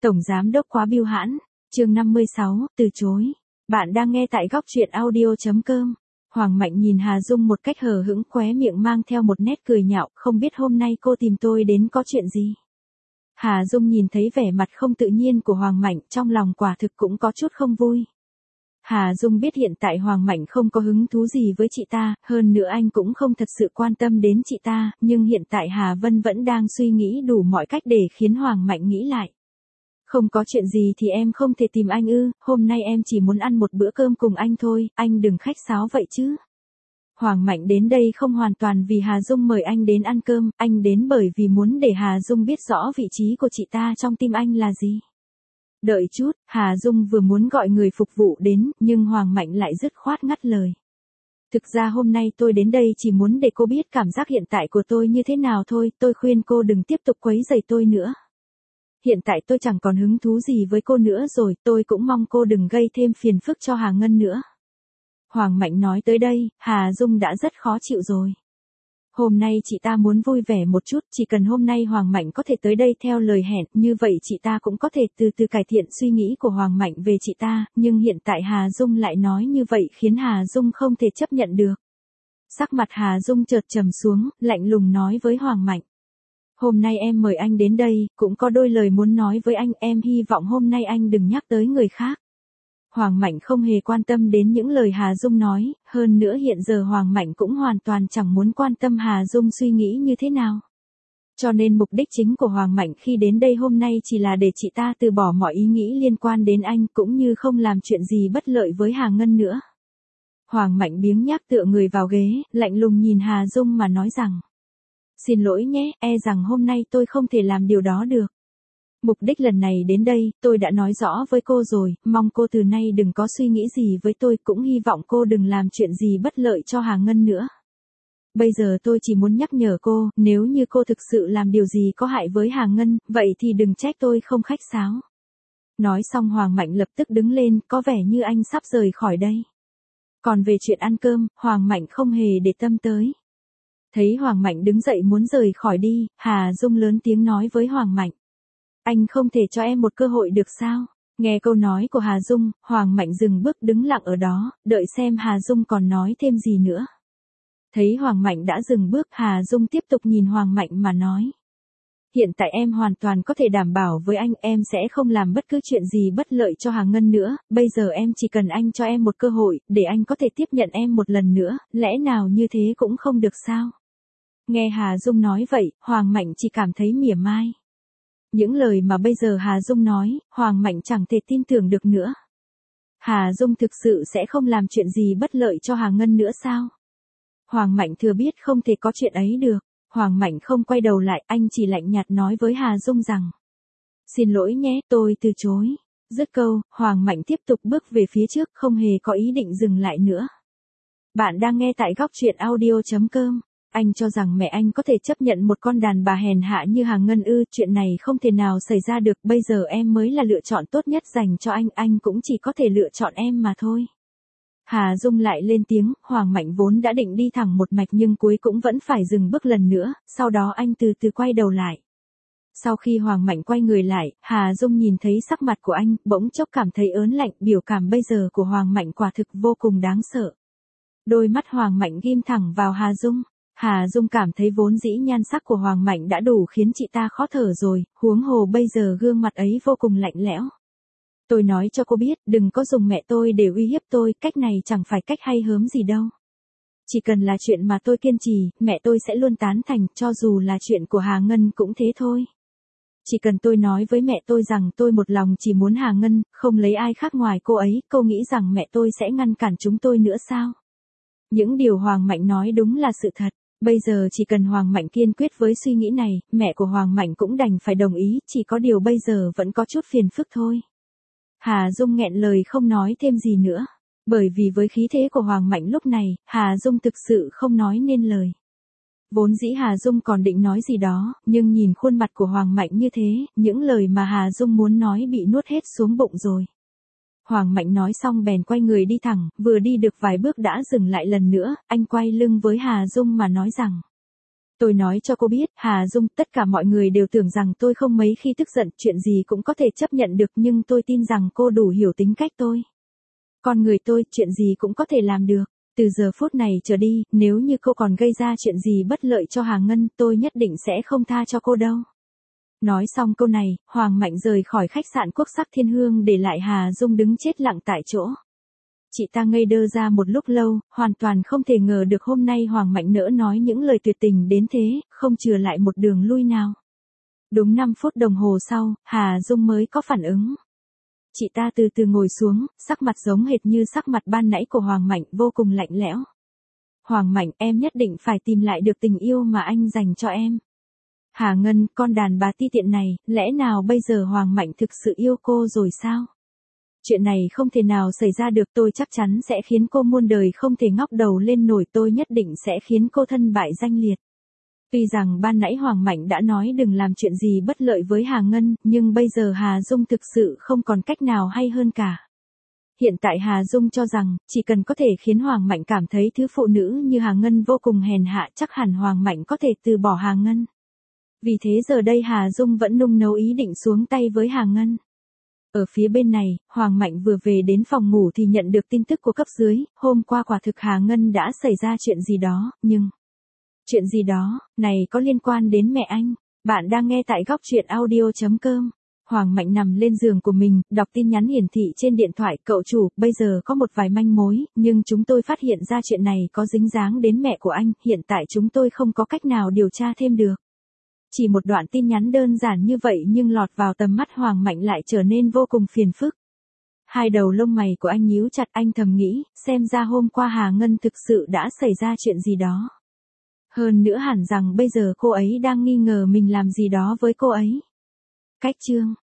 Tổng giám đốc quá bưu hãn, chương 56, từ chối. Bạn đang nghe tại góc truyện audio.com. Hoàng Mạnh nhìn Hà Dung một cách hờ hững, khóe miệng mang theo một nét cười nhạo, không biết hôm nay cô tìm tôi đến có chuyện gì. Hà Dung nhìn thấy vẻ mặt không tự nhiên của Hoàng Mạnh, trong lòng quả thực cũng có chút không vui. Hà Dung biết hiện tại Hoàng Mạnh không có hứng thú gì với chị ta, hơn nữa anh cũng không thật sự quan tâm đến chị ta, nhưng hiện tại Hà Vân vẫn đang suy nghĩ đủ mọi cách để khiến Hoàng Mạnh nghĩ lại. Không có chuyện gì thì em không thể tìm anh ư, hôm nay em chỉ muốn ăn một bữa cơm cùng anh thôi, anh đừng khách sáo vậy chứ. Hoàng Mạnh đến đây không hoàn toàn vì Hà Dung mời anh đến ăn cơm, anh đến bởi vì muốn để Hà Dung biết rõ vị trí của chị ta trong tim anh là gì. Đợi chút, Hà Dung vừa muốn gọi người phục vụ đến, nhưng Hoàng Mạnh lại dứt khoát ngắt lời. Thực ra hôm nay tôi đến đây chỉ muốn để cô biết cảm giác hiện tại của tôi như thế nào thôi, tôi khuyên cô đừng tiếp tục quấy rầy tôi nữa. Hiện tại tôi chẳng còn hứng thú gì với cô nữa rồi, tôi cũng mong cô đừng gây thêm phiền phức cho Hà Ngân nữa. Hoàng Mạnh nói tới đây, Hà Dung đã rất khó chịu rồi. Hôm nay chị ta muốn vui vẻ một chút, chỉ cần hôm nay Hoàng Mạnh có thể tới đây theo lời hẹn, như vậy chị ta cũng có thể từ từ cải thiện suy nghĩ của Hoàng Mạnh về chị ta, nhưng hiện tại Hà Dung lại nói như vậy khiến Hà Dung không thể chấp nhận được. Sắc mặt Hà Dung chợt trầm xuống, lạnh lùng nói với Hoàng Mạnh. Hôm nay em mời anh đến đây, cũng có đôi lời muốn nói với anh, em hy vọng hôm nay anh đừng nhắc tới người khác. Hoàng Mạnh không hề quan tâm đến những lời Hà Dung nói, hơn nữa hiện giờ Hoàng Mạnh cũng hoàn toàn chẳng muốn quan tâm Hà Dung suy nghĩ như thế nào. Cho nên mục đích chính của Hoàng Mạnh khi đến đây hôm nay chỉ là để chị ta từ bỏ mọi ý nghĩ liên quan đến anh, cũng như không làm chuyện gì bất lợi với Hà Ngân nữa. Hoàng Mạnh biếng nhác tựa người vào ghế, lạnh lùng nhìn Hà Dung mà nói rằng. Xin lỗi nhé, e rằng hôm nay tôi không thể làm điều đó được. Mục đích lần này đến đây, tôi đã nói rõ với cô rồi, mong cô từ nay đừng có suy nghĩ gì với tôi, cũng hy vọng cô đừng làm chuyện gì bất lợi cho Hà Ngân nữa. Bây giờ tôi chỉ muốn nhắc nhở cô, nếu như cô thực sự làm điều gì có hại với Hà Ngân, vậy thì đừng trách tôi không khách sáo. Nói xong Hoàng Mạnh lập tức đứng lên, có vẻ như anh sắp rời khỏi đây. Còn về chuyện ăn cơm, Hoàng Mạnh không hề để tâm tới. Thấy Hoàng Mạnh đứng dậy muốn rời khỏi đi, Hà Dung lớn tiếng nói với Hoàng Mạnh. Anh không thể cho em một cơ hội được sao? Nghe câu nói của Hà Dung, Hoàng Mạnh dừng bước đứng lặng ở đó, đợi xem Hà Dung còn nói thêm gì nữa. Thấy Hoàng Mạnh đã dừng bước, Hà Dung tiếp tục nhìn Hoàng Mạnh mà nói. Hiện tại em hoàn toàn có thể đảm bảo với anh, em sẽ không làm bất cứ chuyện gì bất lợi cho Hà Ngân nữa, bây giờ em chỉ cần anh cho em một cơ hội, để anh có thể tiếp nhận em một lần nữa, lẽ nào như thế cũng không được sao? Nghe Hà Dung nói vậy, Hoàng Mạnh chỉ cảm thấy mỉa mai. Những lời mà bây giờ Hà Dung nói, Hoàng Mạnh chẳng thể tin tưởng được nữa. Hà Dung thực sự sẽ không làm chuyện gì bất lợi cho Hà Ngân nữa sao? Hoàng Mạnh thừa biết không thể có chuyện ấy được. Hoàng Mạnh không quay đầu lại, anh chỉ lạnh nhạt nói với Hà Dung rằng. Xin lỗi nhé, tôi từ chối. Dứt câu, Hoàng Mạnh tiếp tục bước về phía trước, không hề có ý định dừng lại nữa. Bạn đang nghe tại góc truyện audio.com. Anh cho rằng mẹ anh có thể chấp nhận một con đàn bà hèn hạ như Hà Ngân ư, chuyện này không thể nào xảy ra được, bây giờ em mới là lựa chọn tốt nhất dành cho anh cũng chỉ có thể lựa chọn em mà thôi. Hà Dung lại lên tiếng, Hoàng Mạnh vốn đã định đi thẳng một mạch nhưng cuối cũng vẫn phải dừng bước lần nữa, sau đó anh từ từ quay đầu lại. Sau khi Hoàng Mạnh quay người lại, Hà Dung nhìn thấy sắc mặt của anh, bỗng chốc cảm thấy ớn lạnh, biểu cảm bây giờ của Hoàng Mạnh quả thực vô cùng đáng sợ. Đôi mắt Hoàng Mạnh ghim thẳng vào Hà Dung. Hà Dung cảm thấy vốn dĩ nhan sắc của Hoàng Mạnh đã đủ khiến chị ta khó thở rồi, huống hồ bây giờ gương mặt ấy vô cùng lạnh lẽo. Tôi nói cho cô biết, đừng có dùng mẹ tôi để uy hiếp tôi, cách này chẳng phải cách hay hớm gì đâu. Chỉ cần là chuyện mà tôi kiên trì, mẹ tôi sẽ luôn tán thành, cho dù là chuyện của Hà Ngân cũng thế thôi. Chỉ cần tôi nói với mẹ tôi rằng tôi một lòng chỉ muốn Hà Ngân, không lấy ai khác ngoài cô ấy, cô nghĩ rằng mẹ tôi sẽ ngăn cản chúng tôi nữa sao? Những điều Hoàng Mạnh nói đúng là sự thật. Bây giờ chỉ cần Hoàng Mạnh kiên quyết với suy nghĩ này, mẹ của Hoàng Mạnh cũng đành phải đồng ý, chỉ có điều bây giờ vẫn có chút phiền phức thôi. Hà Dung nghẹn lời không nói thêm gì nữa. Bởi vì với khí thế của Hoàng Mạnh lúc này, Hà Dung thực sự không nói nên lời. Vốn dĩ Hà Dung còn định nói gì đó, nhưng nhìn khuôn mặt của Hoàng Mạnh như thế, những lời mà Hà Dung muốn nói bị nuốt hết xuống bụng rồi. Hoàng Mạnh nói xong bèn quay người đi thẳng, vừa đi được vài bước đã dừng lại lần nữa, anh quay lưng với Hà Dung mà nói rằng. Tôi nói cho cô biết, Hà Dung, tất cả mọi người đều tưởng rằng tôi không mấy khi tức giận, chuyện gì cũng có thể chấp nhận được, nhưng tôi tin rằng cô đủ hiểu tính cách tôi. Con người tôi, chuyện gì cũng có thể làm được. Từ giờ phút này trở đi, nếu như cô còn gây ra chuyện gì bất lợi cho Hà Ngân, tôi nhất định sẽ không tha cho cô đâu. Nói xong câu này, Hoàng Mạnh rời khỏi khách sạn Quốc sắc Thiên Hương để lại Hà Dung đứng chết lặng tại chỗ. Chị ta ngây đơ ra một lúc lâu, hoàn toàn không thể ngờ được hôm nay Hoàng Mạnh nỡ nói những lời tuyệt tình đến thế, không chừa lại một đường lui nào. Đúng 5 phút đồng hồ sau, Hà Dung mới có phản ứng. Chị ta từ từ ngồi xuống, sắc mặt giống hệt như sắc mặt ban nãy của Hoàng Mạnh, vô cùng lạnh lẽo. Hoàng Mạnh, em nhất định phải tìm lại được tình yêu mà anh dành cho em. Hà Ngân, con đàn bà ti tiện này, lẽ nào bây giờ Hoàng Mạnh thực sự yêu cô rồi sao? Chuyện này không thể nào xảy ra được, tôi chắc chắn sẽ khiến cô muôn đời không thể ngóc đầu lên nổi, tôi nhất định sẽ khiến cô thân bại danh liệt. Tuy rằng ban nãy Hoàng Mạnh đã nói đừng làm chuyện gì bất lợi với Hà Ngân, nhưng bây giờ Hà Dung thực sự không còn cách nào hay hơn cả. Hiện tại Hà Dung cho rằng, chỉ cần có thể khiến Hoàng Mạnh cảm thấy thứ phụ nữ như Hà Ngân vô cùng hèn hạ, chắc hẳn Hoàng Mạnh có thể từ bỏ Hà Ngân. Vì thế giờ đây Hà Dung vẫn nung nấu ý định xuống tay với Hà Ngân. Ở phía bên này, Hoàng Mạnh vừa về đến phòng ngủ thì nhận được tin tức của cấp dưới, hôm qua quả thực Hà Ngân đã xảy ra chuyện gì đó, nhưng... Chuyện gì đó, này có liên quan đến mẹ anh. Bạn đang nghe tại góc truyện audio.com. Hoàng Mạnh nằm lên giường của mình, đọc tin nhắn hiển thị trên điện thoại, cậu chủ, bây giờ có một vài manh mối, nhưng chúng tôi phát hiện ra chuyện này có dính dáng đến mẹ của anh, hiện tại chúng tôi không có cách nào điều tra thêm được. Chỉ một đoạn tin nhắn đơn giản như vậy nhưng lọt vào tầm mắt Hoàng Mạnh lại trở nên vô cùng phiền phức. Hai đầu lông mày của anh nhíu chặt, anh thầm nghĩ, xem ra hôm qua Hà Ngân thực sự đã xảy ra chuyện gì đó. Hơn nữa hẳn rằng bây giờ cô ấy đang nghi ngờ mình làm gì đó với cô ấy. Cách chương